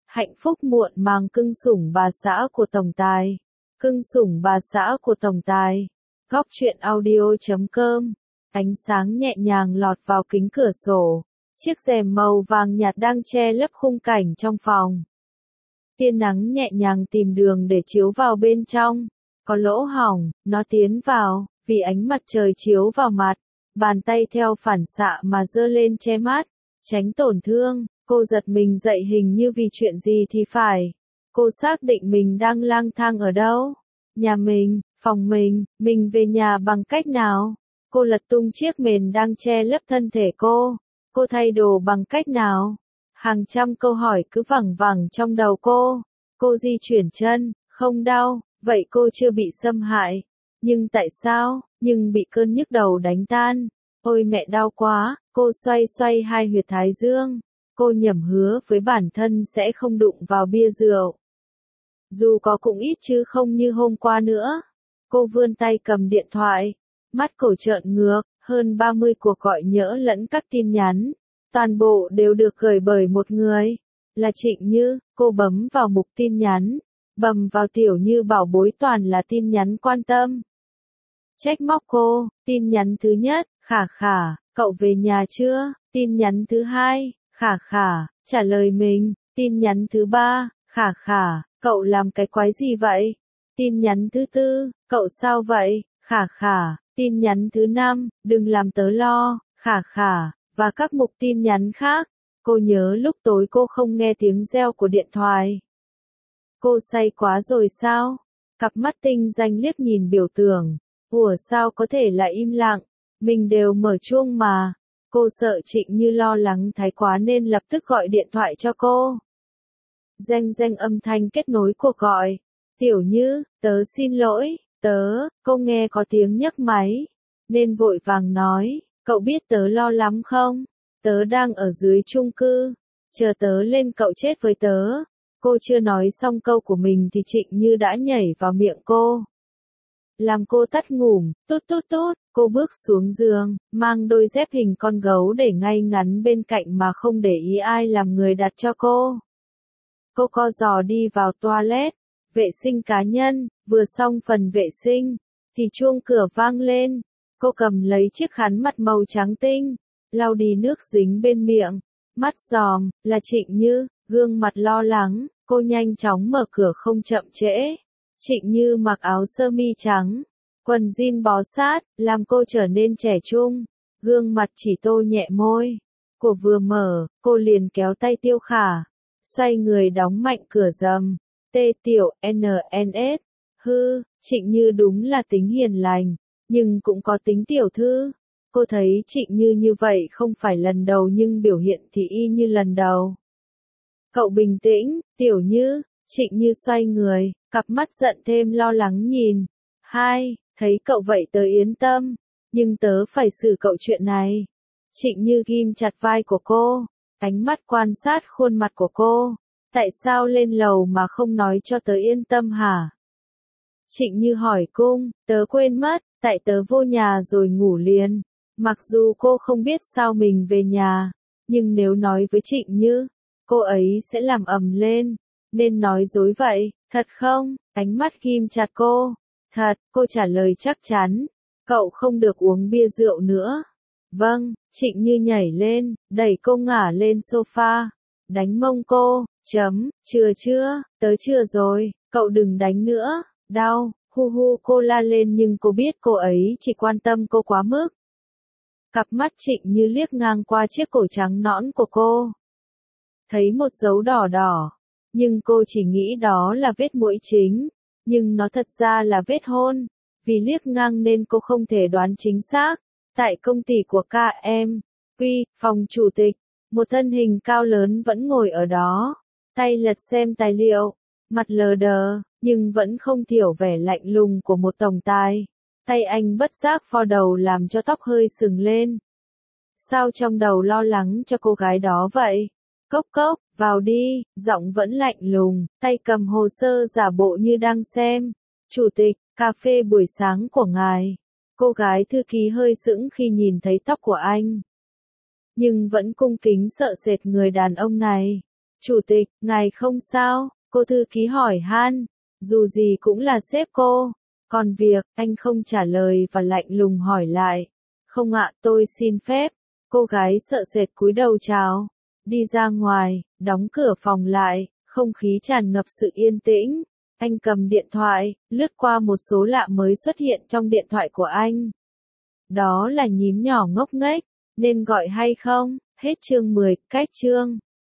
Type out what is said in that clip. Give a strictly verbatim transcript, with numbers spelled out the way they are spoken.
Hạnh phúc muộn màng cưng sủng bà xã của tổng tài. Cưng sủng bà xã của tổng tài. Góc truyện audio chấm com. Ánh sáng nhẹ nhàng lọt vào kính cửa sổ. Chiếc rèm màu vàng nhạt đang che lấp khung cảnh trong phòng. Tia nắng nhẹ nhàng tìm đường để chiếu vào bên trong. Có lỗ hổng, nó tiến vào, vì ánh mặt trời chiếu vào mặt. Bàn tay theo phản xạ mà giơ lên che mắt, tránh tổn thương. Cô giật mình dậy hình như vì chuyện gì thì phải. Cô xác định mình đang lang thang ở đâu? Nhà mình, phòng mình, mình về nhà bằng cách nào? Cô lật tung chiếc mền đang che lấp thân thể cô. Cô thay đồ bằng cách nào? Hàng trăm câu hỏi cứ vẳng vẳng trong đầu cô. Cô di chuyển chân, không đau, vậy cô chưa bị xâm hại. Nhưng tại sao? Nhưng bị cơn nhức đầu đánh tan. Ôi mẹ đau quá, cô xoay xoay hai huyệt thái dương. Cô nhẩm hứa với bản thân sẽ không đụng vào bia rượu. Dù có cũng ít chứ không như hôm qua nữa. Cô vươn tay cầm điện thoại. Mắt cổ trợn ngược, hơn ba mươi cuộc gọi nhỡ lẫn các tin nhắn. Toàn bộ đều được gửi bởi một người. Là Trịnh Như. Cô bấm vào mục tin nhắn. Bầm vào Tiểu Như bảo bối toàn là tin nhắn quan tâm. Trách móc cô. Tin nhắn thứ nhất, khả khả, cậu về nhà chưa? Tin nhắn thứ hai, khả khả, trả lời mình. Tin nhắn thứ ba, khả khả, cậu làm cái quái gì vậy? Tin nhắn thứ tư, cậu sao vậy? Khả khả, tin nhắn thứ năm, đừng làm tớ lo, khả khả, và các mục tin nhắn khác. Cô nhớ lúc tối cô không nghe tiếng reo của điện thoại. Cô say quá rồi sao? Cặp mắt tinh danh liếc nhìn biểu tượng. Ủa sao có thể là im lặng? Mình đều mở chuông mà. Cô sợ Trịnh Như lo lắng thái quá nên lập tức gọi điện thoại cho cô. Reng reng âm thanh kết nối cuộc gọi. Tiểu Như, tớ xin lỗi, tớ, cô nghe có tiếng nhấc máy. Nên vội vàng nói, cậu biết tớ lo lắm không? Tớ đang ở dưới chung cư. Chờ tớ lên cậu chết với tớ. Cô chưa nói xong câu của mình thì Trịnh Như đã nhảy vào miệng cô. Làm cô tắt ngủm, tút tút tút, cô bước xuống giường, mang đôi dép hình con gấu để ngay ngắn bên cạnh mà không để ý ai làm người đặt cho cô. Cô co giò đi vào toilet, vệ sinh cá nhân, vừa xong phần vệ sinh, thì chuông cửa vang lên. Cô cầm lấy chiếc khăn mặt màu trắng tinh, lau đi nước dính bên miệng, mắt giòm, là Trịnh Như, gương mặt lo lắng, cô nhanh chóng mở cửa không chậm trễ. Trịnh Như mặc áo sơ mi trắng, quần jean bó sát, làm cô trở nên trẻ trung, gương mặt chỉ tô nhẹ môi. Cô vừa mở, cô liền kéo tay Tiêu Khả, xoay người đóng mạnh cửa rầm. Tê Tiểu, en en ét, hư, Trịnh Như đúng là tính hiền lành, nhưng cũng có tính tiểu thư. Cô thấy Trịnh Như như vậy không phải lần đầu nhưng biểu hiện thì y như lần đầu. Cậu bình tĩnh, Tiểu Như. Trịnh Như xoay người, cặp mắt giận thêm lo lắng nhìn. Hai, thấy cậu vậy tớ yên tâm, nhưng tớ phải xử cậu chuyện này. Trịnh Như ghim chặt vai của cô, ánh mắt quan sát khuôn mặt của cô. Tại sao lên lầu mà không nói cho tớ yên tâm hả? Trịnh Như hỏi cung, tớ quên mất, tại tớ vô nhà rồi ngủ liền. Mặc dù cô không biết sao mình về nhà, nhưng nếu nói với Trịnh Như, cô ấy sẽ làm ầm lên. Nên nói dối vậy, thật không? Ánh mắt ghim chặt cô. Thật, cô trả lời chắc chắn. Cậu không được uống bia rượu nữa. Vâng, Trịnh Như nhảy lên, đẩy cô ngả lên sofa. Đánh mông cô, chấm, chưa chưa, tớ chưa rồi, cậu đừng đánh nữa, đau, hu hu cô la lên nhưng cô biết cô ấy chỉ quan tâm cô quá mức. Cặp mắt Trịnh Như liếc ngang qua chiếc cổ trắng nõn của cô. Thấy một dấu đỏ đỏ. Nhưng cô chỉ nghĩ đó là vết mũi chính, nhưng nó thật ra là vết hôn. Vì liếc ngang nên cô không thể đoán chính xác. Tại công ty của ca em, Quy, phòng chủ tịch, một thân hình cao lớn vẫn ngồi ở đó, tay lật xem tài liệu, mặt lờ đờ, nhưng vẫn không thiểu vẻ lạnh lùng của một tổng tài. Tay anh bất giác phò đầu làm cho tóc hơi sừng lên. Sao trong đầu lo lắng cho cô gái đó vậy? Cốc cốc, vào đi, giọng vẫn lạnh lùng, tay cầm hồ sơ giả bộ như đang xem. Chủ tịch, cà phê buổi sáng của ngài. Cô gái thư ký hơi sững khi nhìn thấy tóc của anh. Nhưng vẫn cung kính sợ sệt người đàn ông này. Chủ tịch, ngài không sao, cô thư ký hỏi han, dù gì cũng là sếp cô. Còn việc, anh không trả lời và lạnh lùng hỏi lại. Không ạ, tôi xin phép. Cô gái sợ sệt cúi đầu chào. Đi ra ngoài, đóng cửa phòng lại, không khí tràn ngập sự yên tĩnh. Anh cầm điện thoại, lướt qua một số lạ mới xuất hiện trong điện thoại của anh. Đó là nhím nhỏ ngốc nghếch, nên gọi hay không? Hết chương mười, cách chương.